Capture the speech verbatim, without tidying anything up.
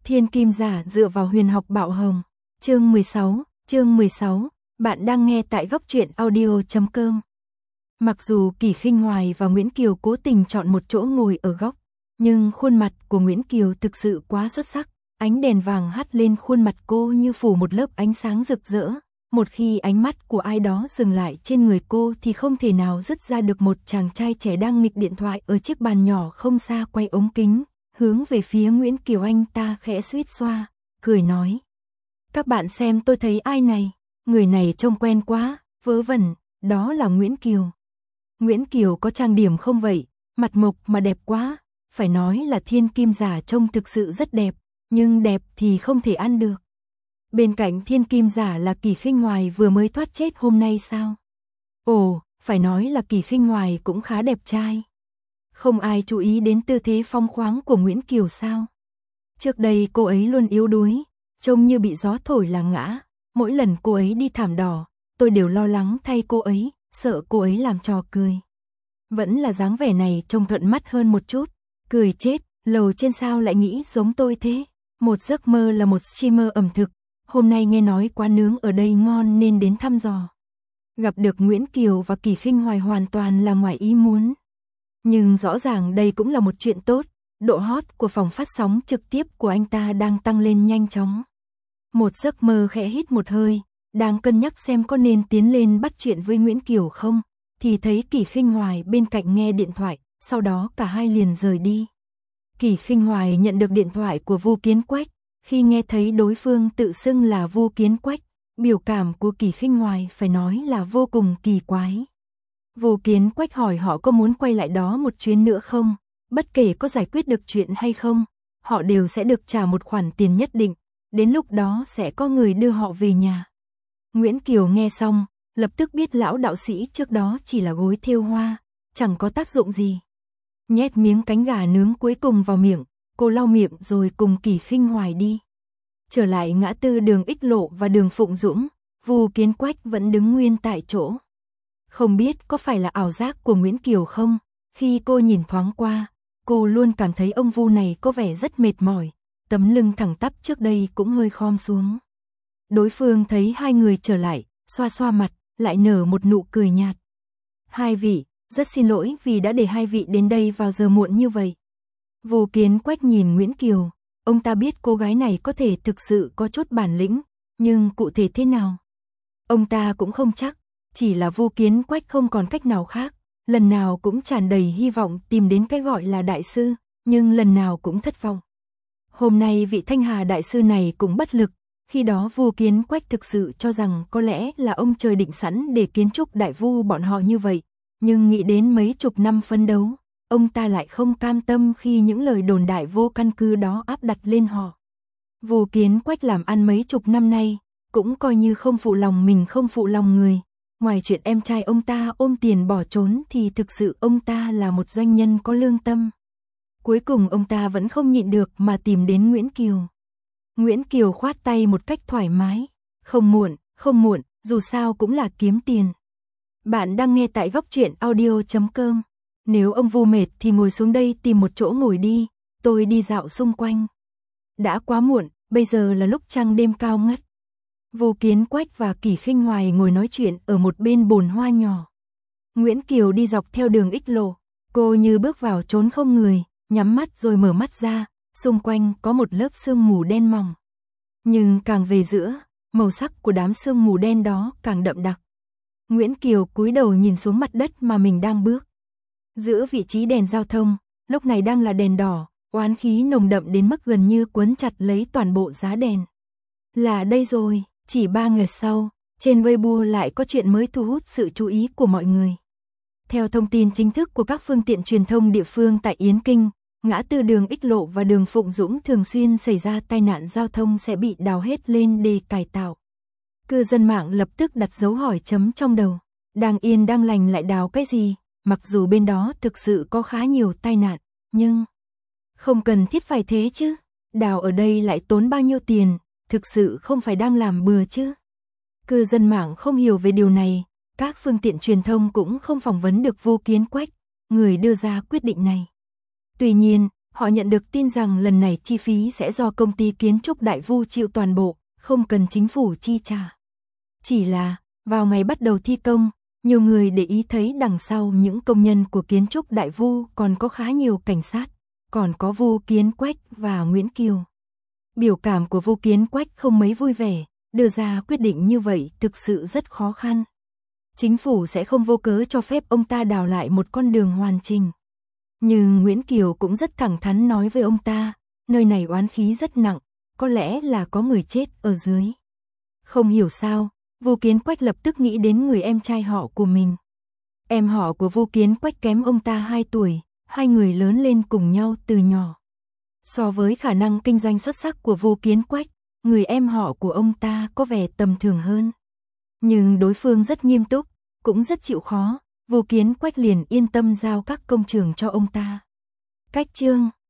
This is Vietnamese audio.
Thiên Kim Giả dựa vào huyền học Bạo Hồng. Chương mười sáu, chương mười sáu, bạn đang nghe tại góc truyện audio chấm com. Mặc dù Kỳ Khinh Hoài và Nguyễn Kiều cố tình chọn một chỗ ngồi ở góc, nhưng khuôn mặt của Nguyễn Kiều thực sự quá xuất sắc, ánh đèn vàng hắt lên khuôn mặt cô như phủ một lớp ánh sáng rực rỡ. Một khi ánh mắt của ai đó dừng lại trên người cô thì không thể nào dứt ra được một chàng trai trẻ đang nghịch điện thoại ở chiếc bàn nhỏ không xa quay ống kính, hướng về phía Nguyễn Kiều. Anh ta khẽ suýt xoa, cười nói: "Các bạn xem, tôi thấy ai này, người này trông quen quá." Vớ vẩn, đó là Nguyễn Kiều. Nguyễn Kiều có trang điểm không vậy, mặt mộc mà đẹp quá, phải nói là Thiên Kim Giả trông thực sự rất đẹp, nhưng đẹp thì không thể ăn được. Bên cạnh Thiên Kim Giả là Kỳ Khinh Hoài vừa mới thoát chết hôm nay sao? Ồ, phải nói là Kỳ Khinh Hoài cũng khá đẹp trai. Không ai chú ý đến tư thế phong khoáng của Nguyễn Kiều sao? Trước đây cô ấy luôn yếu đuối, trông như bị gió thổi là ngã. Mỗi lần cô ấy đi thảm đỏ, tôi đều lo lắng thay cô ấy, sợ cô ấy làm trò cười. Vẫn là dáng vẻ này trông thuận mắt hơn một chút. Cười chết, lầu trên sao lại nghĩ giống tôi thế? Một giấc mơ là một streamer ẩm thực. Hôm nay nghe nói quán nướng ở đây ngon nên đến thăm dò. Gặp được Nguyễn Kiều và Kỳ Khinh Hoài hoàn toàn là ngoài ý muốn. Nhưng rõ ràng đây cũng là một chuyện tốt, độ hot của phòng phát sóng trực tiếp của anh ta đang tăng lên nhanh chóng. Một giấc mơ khẽ hít một hơi, đang cân nhắc xem có nên tiến lên bắt chuyện với Nguyễn Kiều không, thì thấy Kỳ Khinh Hoài bên cạnh nghe điện thoại, sau đó cả hai liền rời đi. Kỳ Khinh Hoài nhận được điện thoại của Vu Kiến Quách. Khi nghe thấy đối phương tự xưng là Vu Kiến Quách, biểu cảm của Kỳ Khinh Hoài phải nói là vô cùng kỳ quái. Vu Kiến Quách hỏi họ có muốn quay lại đó một chuyến nữa không, bất kể có giải quyết được chuyện hay không, họ đều sẽ được trả một khoản tiền nhất định, đến lúc đó sẽ có người đưa họ về nhà. Nguyễn Kiều nghe xong, lập tức biết lão đạo sĩ trước đó chỉ là gối thêu hoa, chẳng có tác dụng gì. Nhét miếng cánh gà nướng cuối cùng vào miệng, cô lau miệng rồi cùng Kỳ Khinh Hoài đi. Trở lại ngã tư đường Ích Lộ và đường Phụng Dũng, Vu Kiến Quách vẫn đứng nguyên tại chỗ. Không biết có phải là ảo giác của Nguyễn Kiều không, khi cô nhìn thoáng qua, cô luôn cảm thấy ông Vu này có vẻ rất mệt mỏi, tấm lưng thẳng tắp trước đây cũng hơi khom xuống. Đối phương thấy hai người trở lại, xoa xoa mặt, lại nở một nụ cười nhạt. "Hai vị, rất xin lỗi vì đã để hai vị đến đây vào giờ muộn như vậy." Vu Kiến Quách nhìn Nguyễn Kiều, ông ta biết cô gái này có thể thực sự có chút bản lĩnh, nhưng cụ thể thế nào, ông ta cũng không chắc, chỉ là Vu Kiến Quách không còn cách nào khác, lần nào cũng tràn đầy hy vọng tìm đến cái gọi là đại sư, nhưng lần nào cũng thất vọng. Hôm nay vị Thanh Hà đại sư này cũng bất lực, khi đó Vu Kiến Quách thực sự cho rằng có lẽ là ông trời định sẵn để kiến trúc đại vu bọn họ như vậy, nhưng nghĩ đến mấy chục năm phấn đấu, ông ta lại không cam tâm khi những lời đồn đại vô căn cứ đó áp đặt lên họ. Vu Kiến Quách làm ăn mấy chục năm nay, cũng coi như không phụ lòng mình không phụ lòng người. Ngoài chuyện em trai ông ta ôm tiền bỏ trốn thì thực sự ông ta là một doanh nhân có lương tâm. Cuối cùng ông ta vẫn không nhịn được mà tìm đến Nguyễn Kiều. Nguyễn Kiều khoát tay một cách thoải mái. "Không muộn, không muộn, dù sao cũng là kiếm tiền." Bạn đang nghe tại góc truyện audio chấm com. Nếu ông Vu mệt thì ngồi xuống đây tìm một chỗ ngồi đi, tôi đi dạo xung quanh. Đã quá muộn, bây giờ là lúc trăng đêm cao ngất. Vu Kiến Quách và Kỳ Khinh Hoài ngồi nói chuyện ở một bên bồn hoa nhỏ. Nguyễn Kiều đi dọc theo đường Ích Lộ, cô như bước vào chốn không người, nhắm mắt rồi mở mắt ra, xung quanh có một lớp sương mù đen mỏng. Nhưng càng về giữa, màu sắc của đám sương mù đen đó càng đậm đặc. Nguyễn Kiều cúi đầu nhìn xuống mặt đất mà mình đang bước. Giữa vị trí đèn giao thông, lúc này đang là đèn đỏ, oán khí nồng đậm đến mức gần như quấn chặt lấy toàn bộ giá đèn. Là đây rồi, chỉ ba ngày sau, trên Weibo lại có chuyện mới thu hút sự chú ý của mọi người. Theo thông tin chính thức của các phương tiện truyền thông địa phương tại Yến Kinh, ngã tư đường Ích Lộ và đường Phụng Dũng thường xuyên xảy ra tai nạn giao thông sẽ bị đào hết lên để cải tạo. Cư dân mạng lập tức đặt dấu hỏi chấm trong đầu, đang yên đang lành lại đào cái gì? Mặc dù bên đó thực sự có khá nhiều tai nạn, nhưng không cần thiết phải thế chứ. Đào ở đây lại tốn bao nhiêu tiền, thực sự không phải đang làm bừa chứ. Cư dân mạng không hiểu về điều này, các phương tiện truyền thông cũng không phỏng vấn được Vu Kiến Quách, người đưa ra quyết định này. Tuy nhiên, Họ nhận được tin rằng lần này chi phí sẽ do công ty kiến trúc Đại Vu chịu toàn bộ, không cần chính phủ chi trả. Chỉ là, vào ngày bắt đầu thi công, nhiều người để ý thấy đằng sau những công nhân của kiến trúc Đại Vu còn có khá nhiều cảnh sát, còn có Vu Kiến Quách và Nguyễn Kiều. Biểu cảm của Vu Kiến Quách không mấy vui vẻ, đưa ra quyết định như vậy thực sự rất khó khăn. Chính phủ sẽ không vô cớ cho phép ông ta đào lại một con đường hoàn chỉnh. Nhưng Nguyễn Kiều cũng rất thẳng thắn nói với ông ta, nơi này oán khí rất nặng, có lẽ là có người chết ở dưới. Không hiểu sao, Vu Kiến Quách lập tức nghĩ đến người em trai họ của mình. Em họ của Vu Kiến Quách kém ông ta hai tuổi, hai người lớn lên cùng nhau từ nhỏ. So với khả năng kinh doanh xuất sắc của Vu Kiến Quách, người em họ của ông ta có vẻ tầm thường hơn. Nhưng đối phương rất nghiêm túc, cũng rất chịu khó, Vu Kiến Quách liền yên tâm giao các công trường cho ông ta. Cách chương